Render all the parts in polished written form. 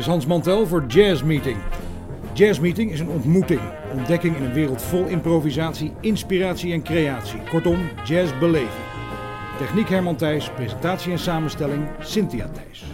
is Hans Mantel voor Jazz Meeting. Jazz Meeting is een ontmoeting, ontdekking in een wereld vol improvisatie, inspiratie en creatie. Kortom, jazzbeleving. Techniek Herman Thijs, presentatie en samenstelling Cynthia Thijs.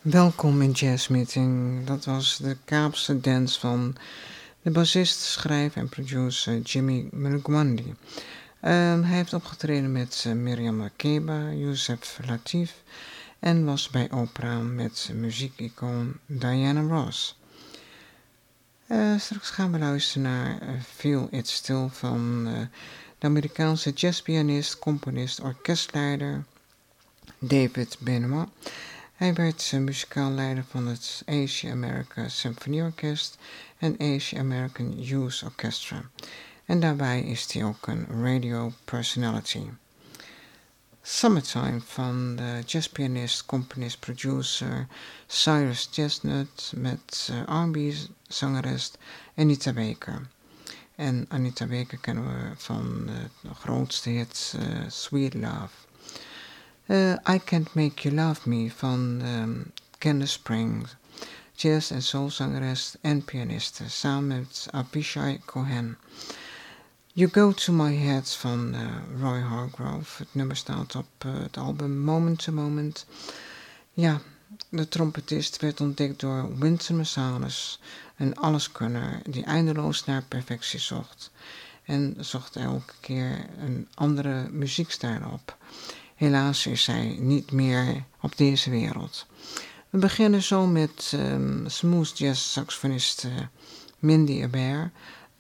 Welkom in Jazz Meeting. Dat was de Kaapse dance van de bassist, schrijver en producer Jimmy Mulugwandi. Hij heeft opgetreden met Miriam Makeba, Yusef Lateef en was bij Oprah met muziekicoon Diana Ross. Straks gaan we luisteren naar Feel It Still van de Amerikaanse jazzpianist, componist, orkestleider David Benoit. Hij werd muzikaal leider van het Asia America Symphony Orkest en Asia American Youth Orchestra. En daarbij is hij ook een radio personality. Summertime van de jazzpianist, componist, producer Cyrus Chestnut met R&B-zangeres Anita Baker. En Anita Baker kennen we van de grootste hit Sweet Love. I Can't Make You Love Me van Candace Springs, jazz- en soulzangeres en pianiste, samen met Avishai Cohen. You Go To My Head van Roy Hargrove. Het nummer staat op het album Moment to Moment. Ja, de trompetist werd ontdekt door Wynton Marsalis, een alleskunner die eindeloos naar perfectie zocht. En zocht elke keer een andere muziekstijl op. Helaas is hij niet meer op deze wereld. We beginnen zo met smooth jazz saxofonist Mindy Abair.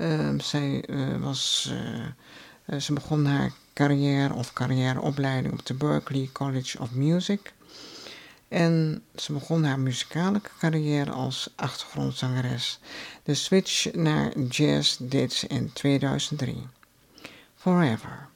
Ze begon haar carrièreopleiding op de Berklee College of Music. En ze begon haar muzikale carrière als achtergrondzangeres. De switch naar jazz deed ze in 2003. Forever.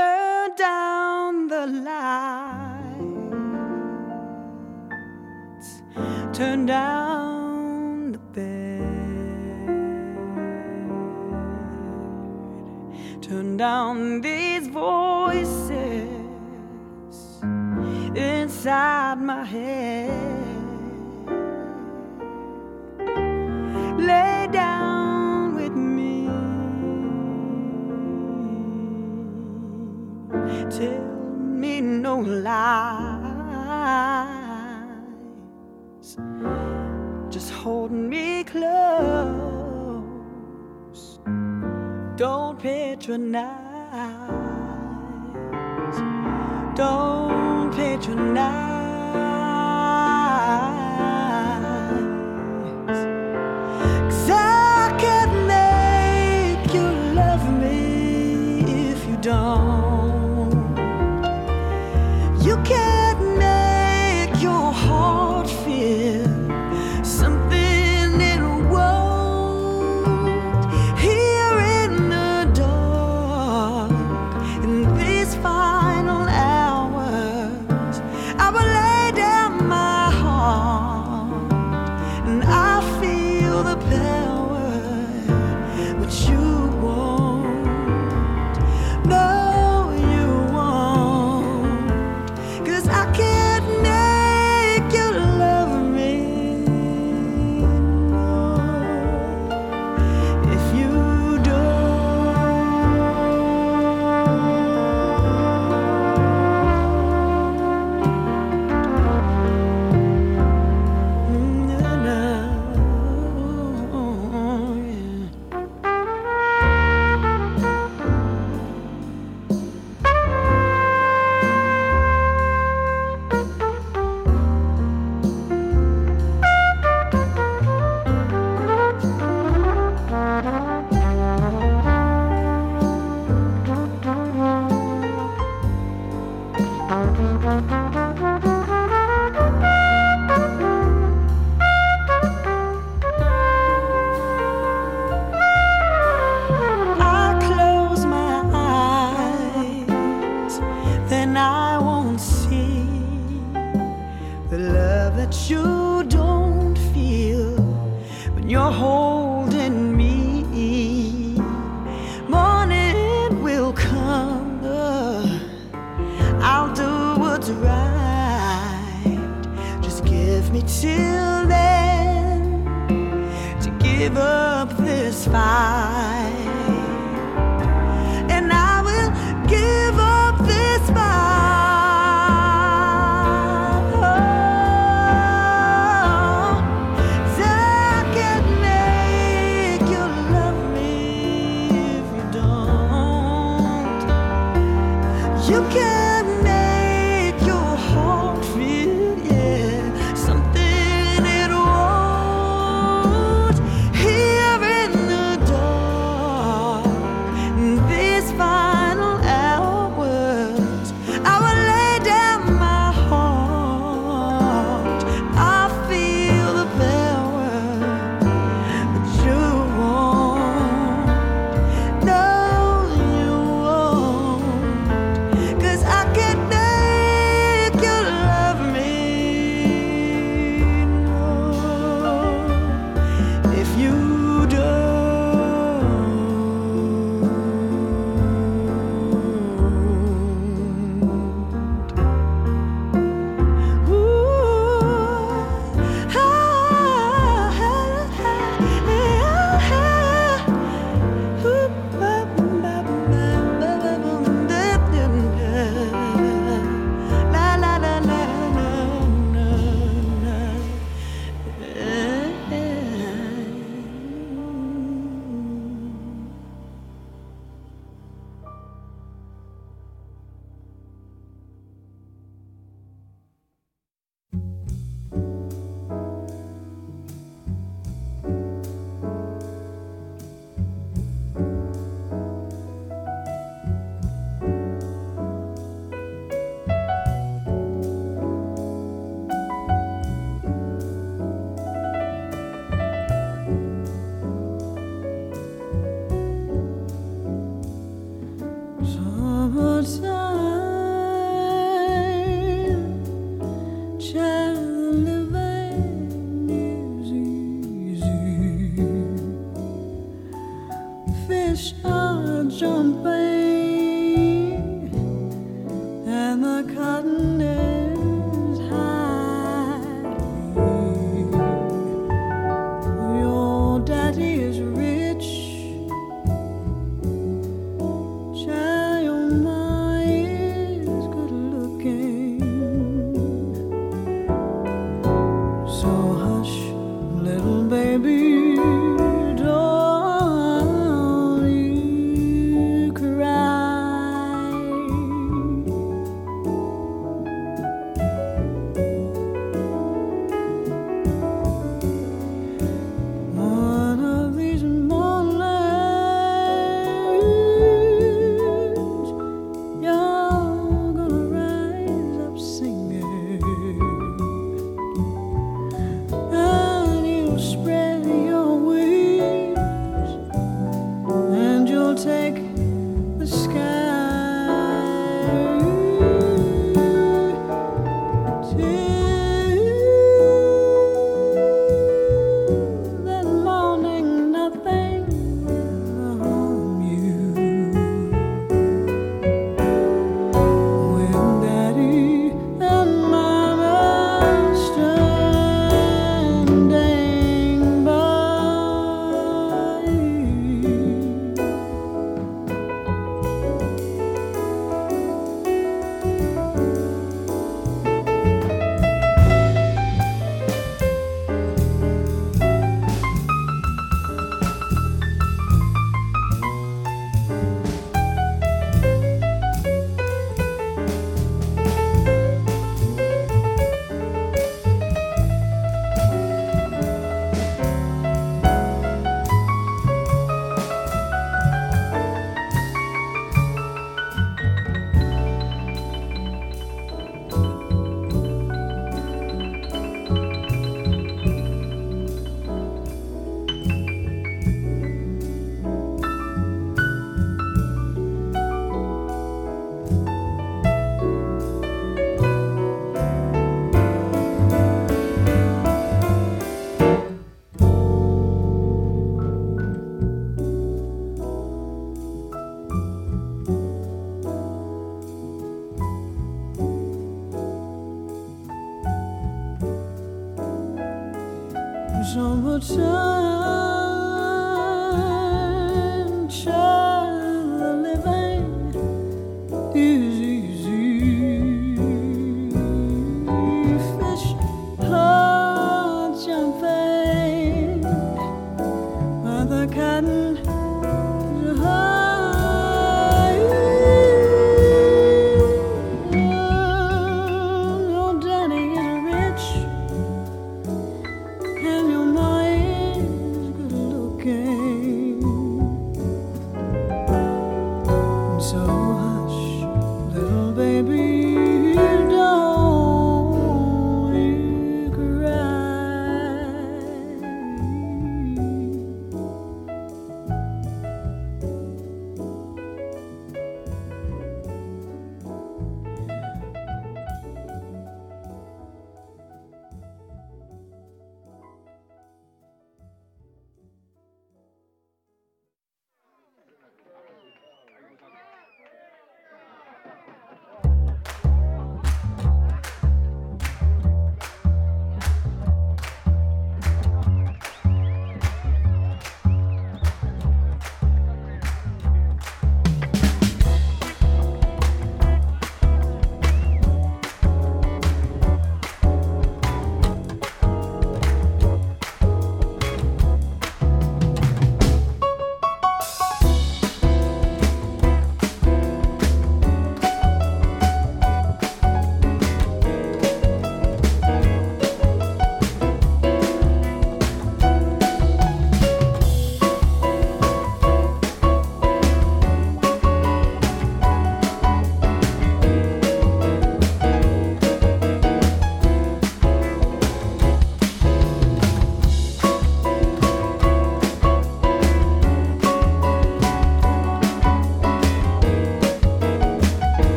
turn down the lights, turn down the bed, turn down these voices inside my head. Lay down with me, tell me no lies, just hold me close, don't patronize, don't patronize. 'Cause I can't make you love me if you don't. You can't make your heart feel something it won't. Here in the dark, in these final hours, I will lay down my heart, and I feel the power, but you won't. No, you won't. 'Cause I can't make you love me, no, if you I close my eyes, then I won't see the love that you don't feel when you're holding me. Morning will come, I'll do what's right. Just give me till then to give up this fight, and I will give up this fight. 'Cause I can't make you love me if you don't. You can't make your heart feel, yeah, something it won't. Here in the dark, in these final hours, I will lay down my heart. I feel the power, but you won't. No, you won't. 'Cause I can't cotton is hiding. Your daddy is rich, child, your ma is good looking. So hush, little baby, don't you cry. One of these mornings, you're gonna rise up singing, and you'll spread your wings, and you'll take the sky till that morning. Nothing will harm you. When Daddy and Mama standing by. Summertime, child, the living is easy. Fish are jumping, but the cotton is high. Your daddy is rich, and your ma is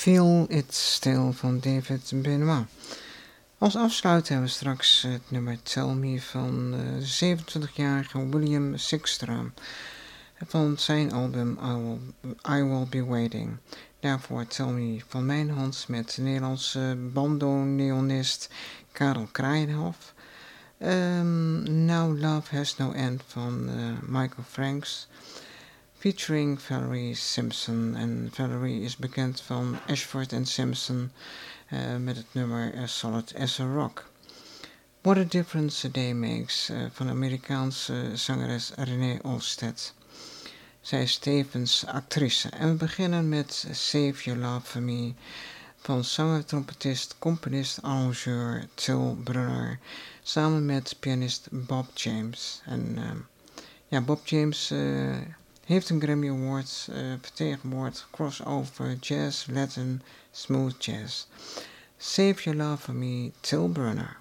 Feel It Still van David Benoit. Als afsluiter hebben we straks het nummer Tell Me van de 27-jarige William Sixtra van zijn album I Will Be Waiting. Daarvoor Tell Me van mijn hand met de Nederlandse bandoneonist Karel Kraaienhof. Now Love Has No End van Michael Franks, featuring Valerie Simpson. En Valerie is bekend van Ashford and Simpson met het nummer As Solid As a Rock. What a Difference a Day Makes van de Amerikaanse zangeres Renee Olstead. Zij is tevens actrice. En we beginnen met Save Your Love For Me van zanger, trompetist, componist, arrangeur Till Brunner samen met pianist Bob James. En Bob James heeft een Grammy Award vertegenwoordigd, crossover, jazz, Latin, smooth jazz. Save Your Love For Me, Till Brunner.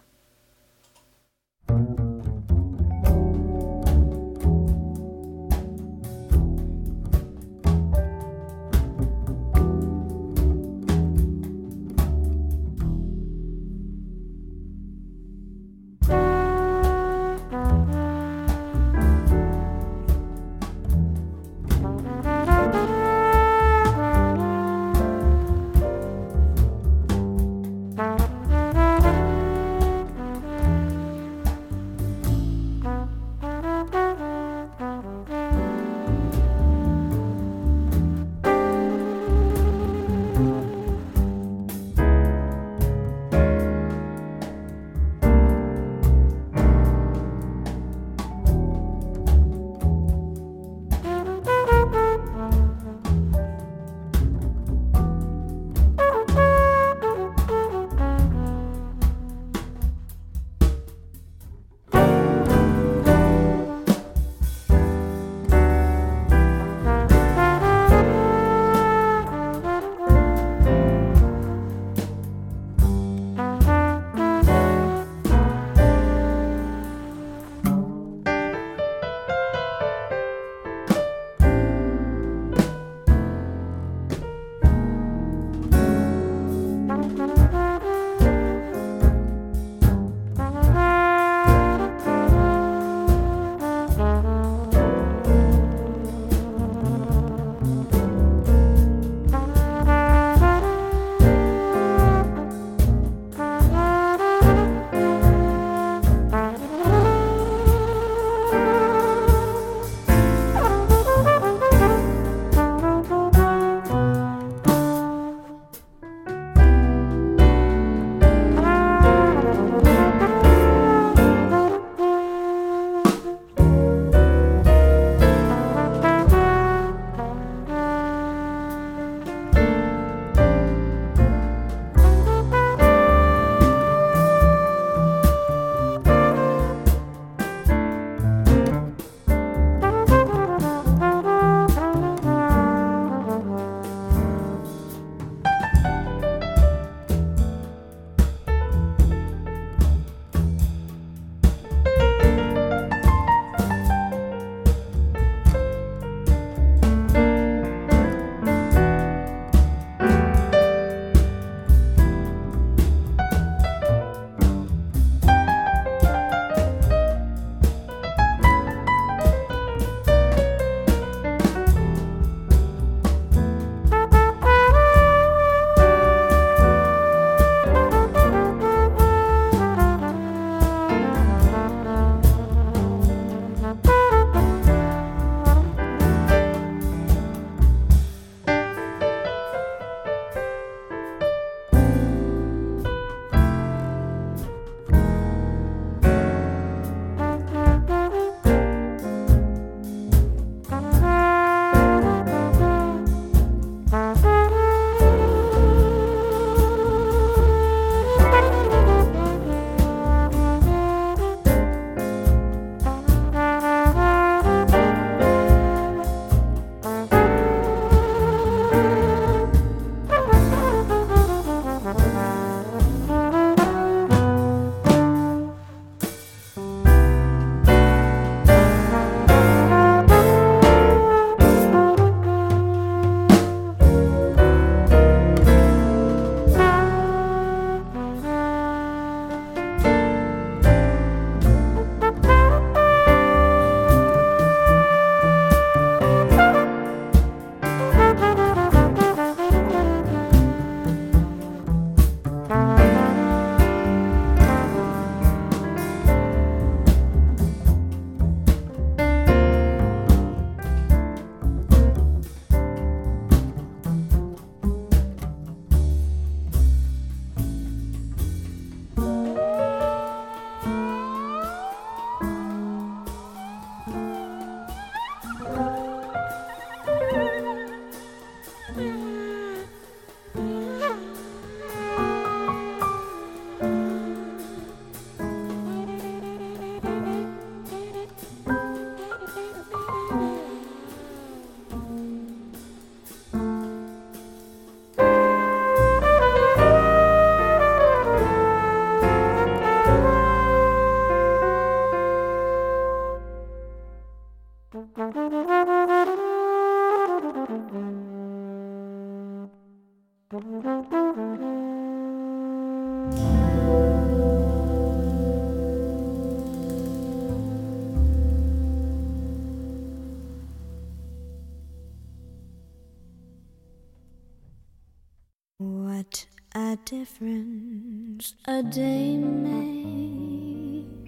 a difference a day makes.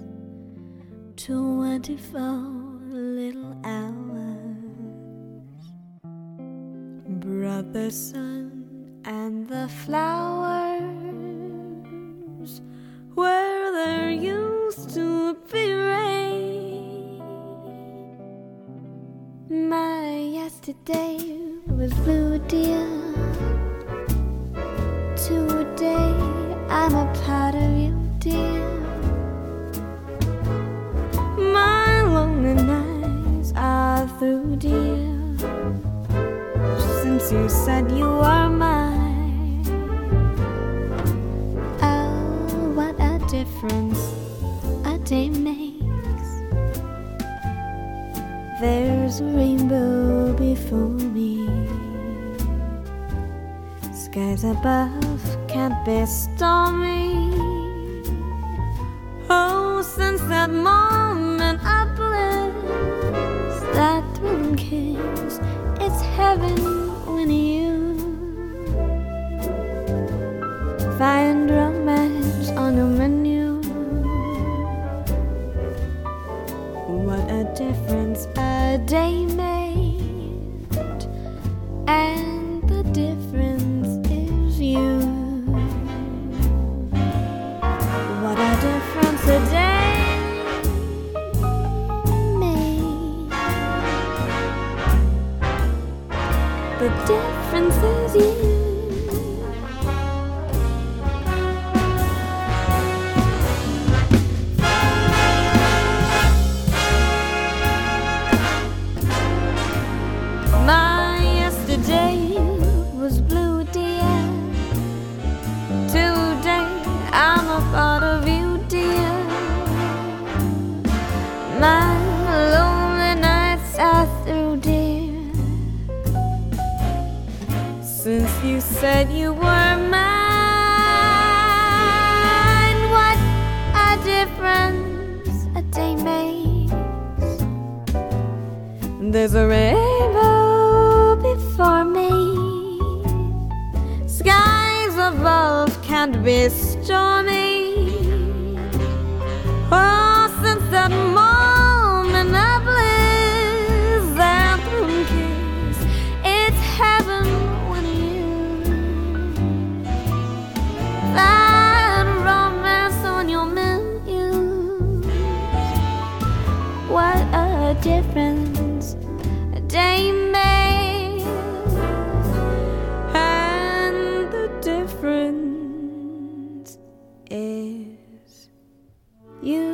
24 little hours brought the sun and the flowers where there used to be rain. My yesterday was blue, dear. Today I'm a part of you, dear. My lonely nights are through, dear, since you said you are mine. Oh, what a difference a day makes. There's a rainbow before me. Skies above can't be stormy. Oh, since that moment of bliss, that thrilling kiss, it's heaven when you find romance on your menu. What a difference a day made, and the difference is you. What a difference a day made. The difference is you. My yesterday was blue, dear. Today I'm a part of you, dear. My lonely nights are through, dear, since you said you were mine. What a difference a day makes. There's a rainbow before me. Skies above can't be stormy. Oh, since that moment of bliss, that thrilling kiss, it's heaven when you find romance on your menu. What a difference a day made, and the difference is you.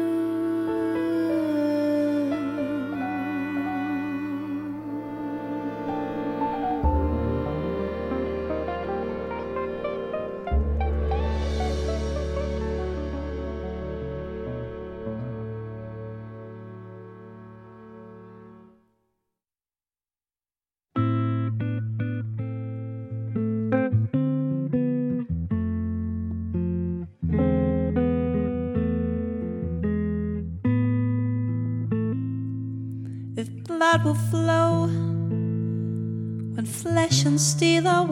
If blood will flow when flesh and steel are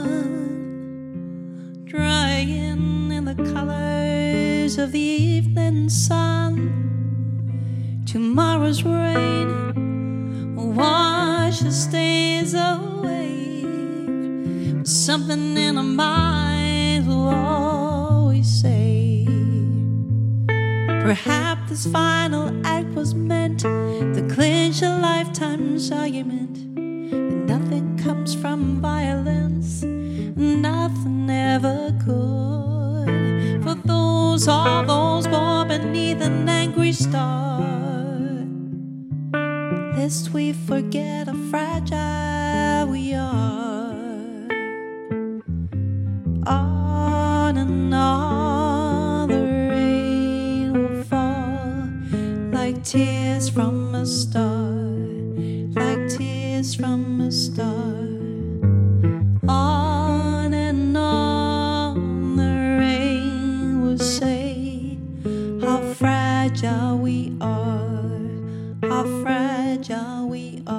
one, drying in the colors of the evening sun, tomorrow's rain will wash the stains away. But something in our minds will always say, perhaps this final act was meant to clinch a lifetime's argument. And nothing comes from violence, nothing ever could. For all those born beneath an angry star, lest we forget how fragile we are. On and on the rain will fall like tears from a star, like tears from a star. On and on the rain will say how fragile we are, how fragile we are.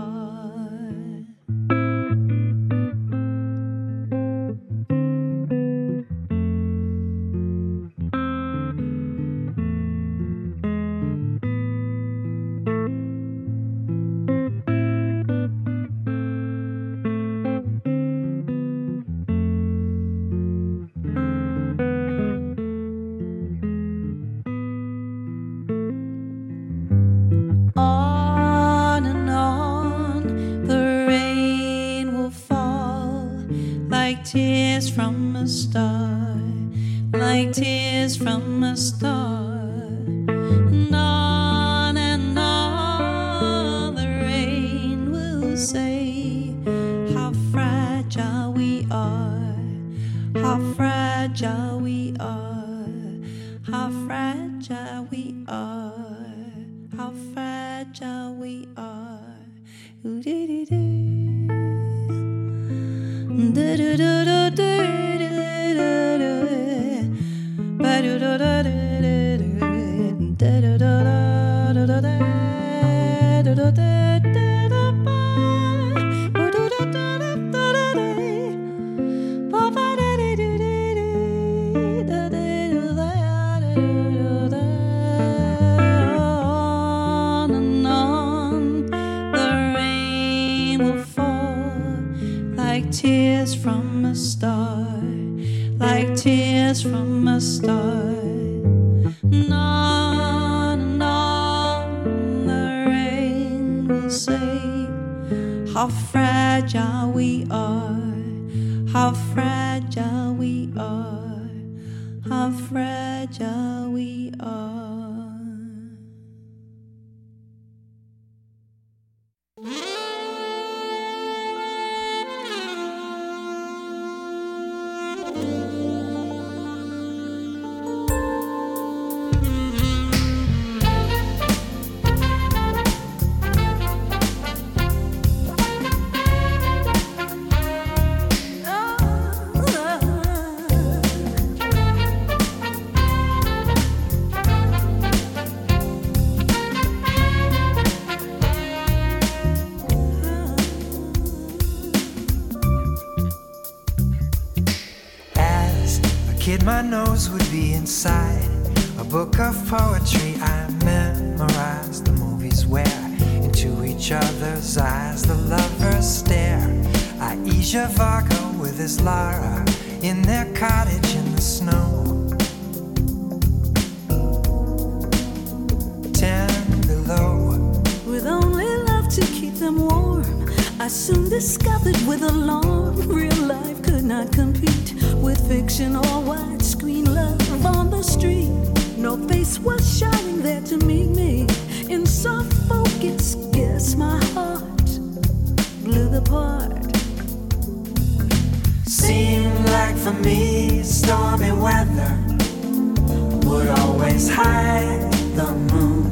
are, how fragile we are. Ooh-dee-dee-dee. Tears from a star, like tears from a star. On and on, the rain will say how fragile we are, how fragile we are, how fragile we are. My nose would be inside a book of poetry. I memorized the movies where into each other's eyes the lovers stare. Aisha Varga with his Lara in their cottage in the snow. 10 below. With only love to keep them warm, I soon discovered with alarm real life could not compete with fiction or widescreen love on the street. No face was shining there to meet me. In soft focus, guess my heart blew the part. Seemed like for me stormy weather would always hide the moon.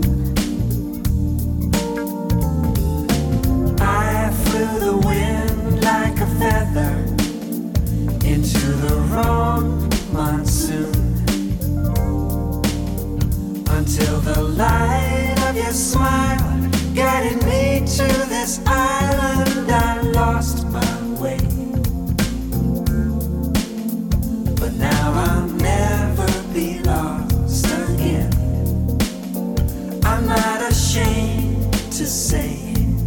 I flew the wind like a feather into the wrong monsoon, until the light of your smile guided me to this island. I lost my way, but now I'll never be lost again. I'm not ashamed to say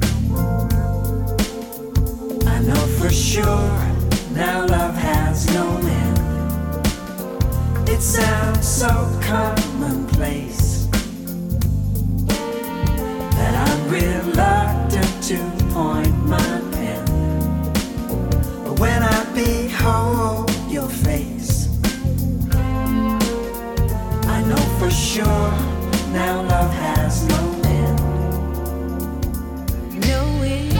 I know for sure now love has no end. It sounds so commonplace that I'm reluctant to point my pen. But when I behold your face, I know for sure now love has no end. No end.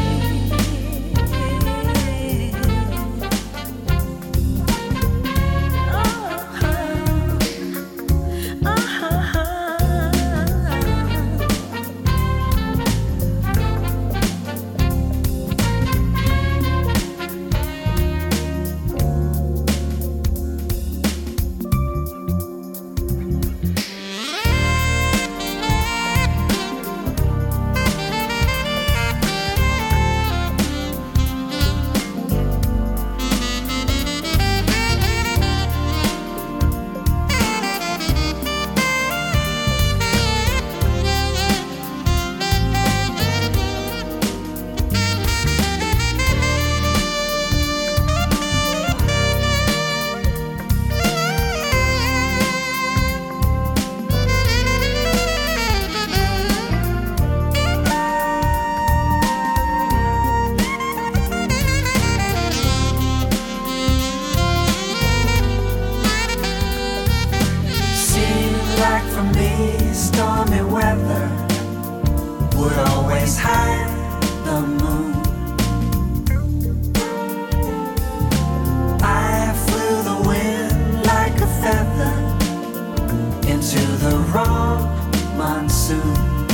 soon.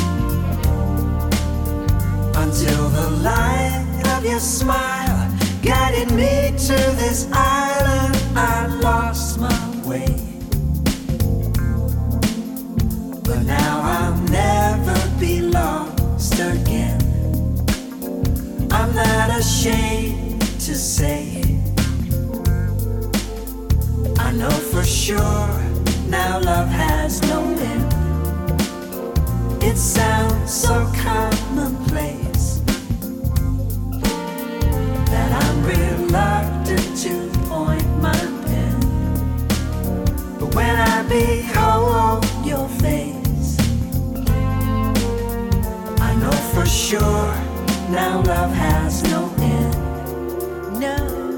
Until the light of your smile guided me to this island, I lost my way. But now I'll never be lost again. I'm not ashamed to say it. I know for sure now love has no end. It sounds so commonplace that I'm reluctant to point my pen. But when I behold your face, I know for sure now love has no end. No.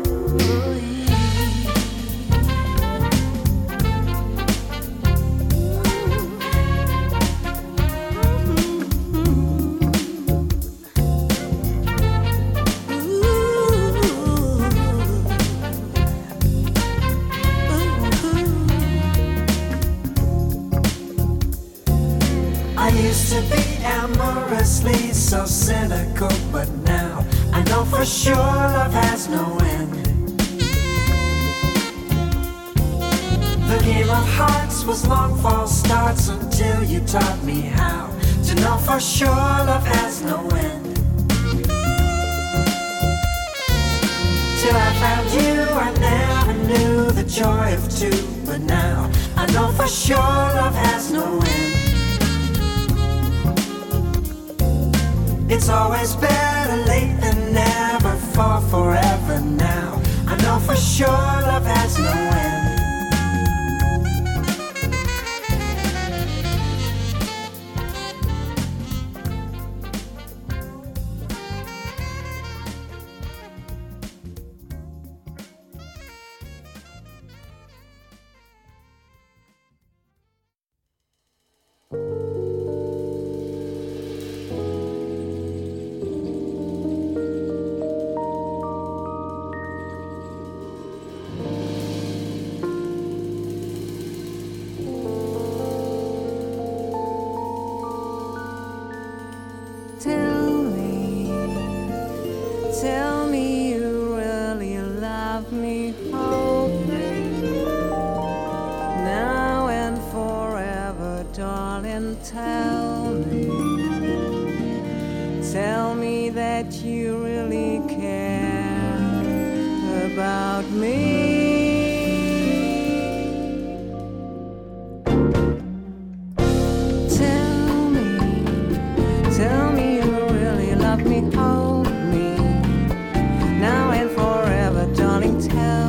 I used to be amorously so cynical, but now I know for sure love has no end. The game of hearts was long false starts until you taught me how to know for sure love has no end. Till I found you, I never knew the joy of two, but now I know for sure love has no end. It's always better late than never, for forever now. I know for sure love has no end. Tell me you really love me, hold me now and forever, darling. Tell me that you really care about me. Tell me you really love me, hold me now and forever, darling.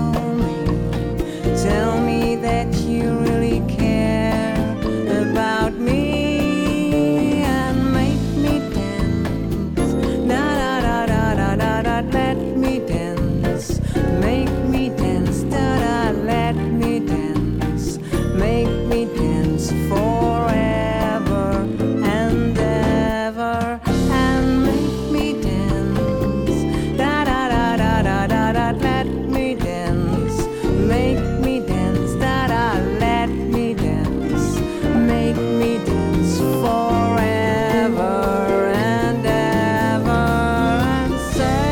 Tell me that you really care about me and make me dance. Da da da da da da da. Let me dance. Make me dance. Da da. Let me dance. Make me dance forever and ever. And make me dance. Da da da da da da da. Let me dance. Make me dance. Da da. Let me dance. Make me dance forever and ever. And say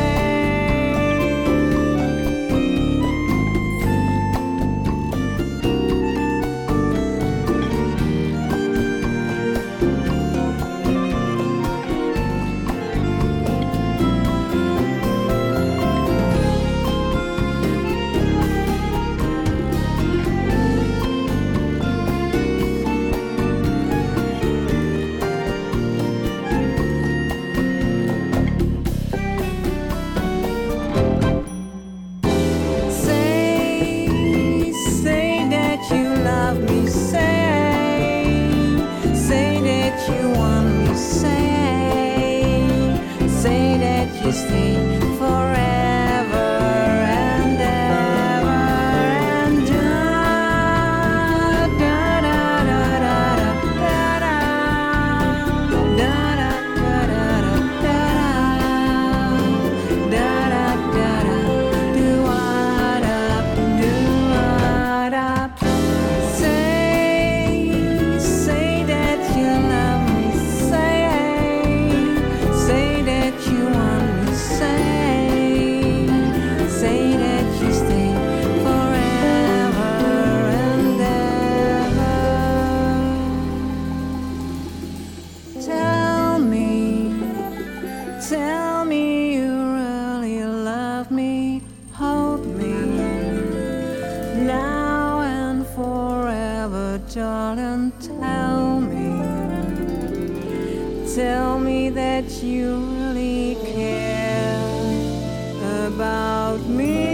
Say that you love me. Say that you want me. Say that you stay forever and ever. And da da da da da da da da da da da da da da. Do what up, do what up. Say that you love me. tell me that you really care about me.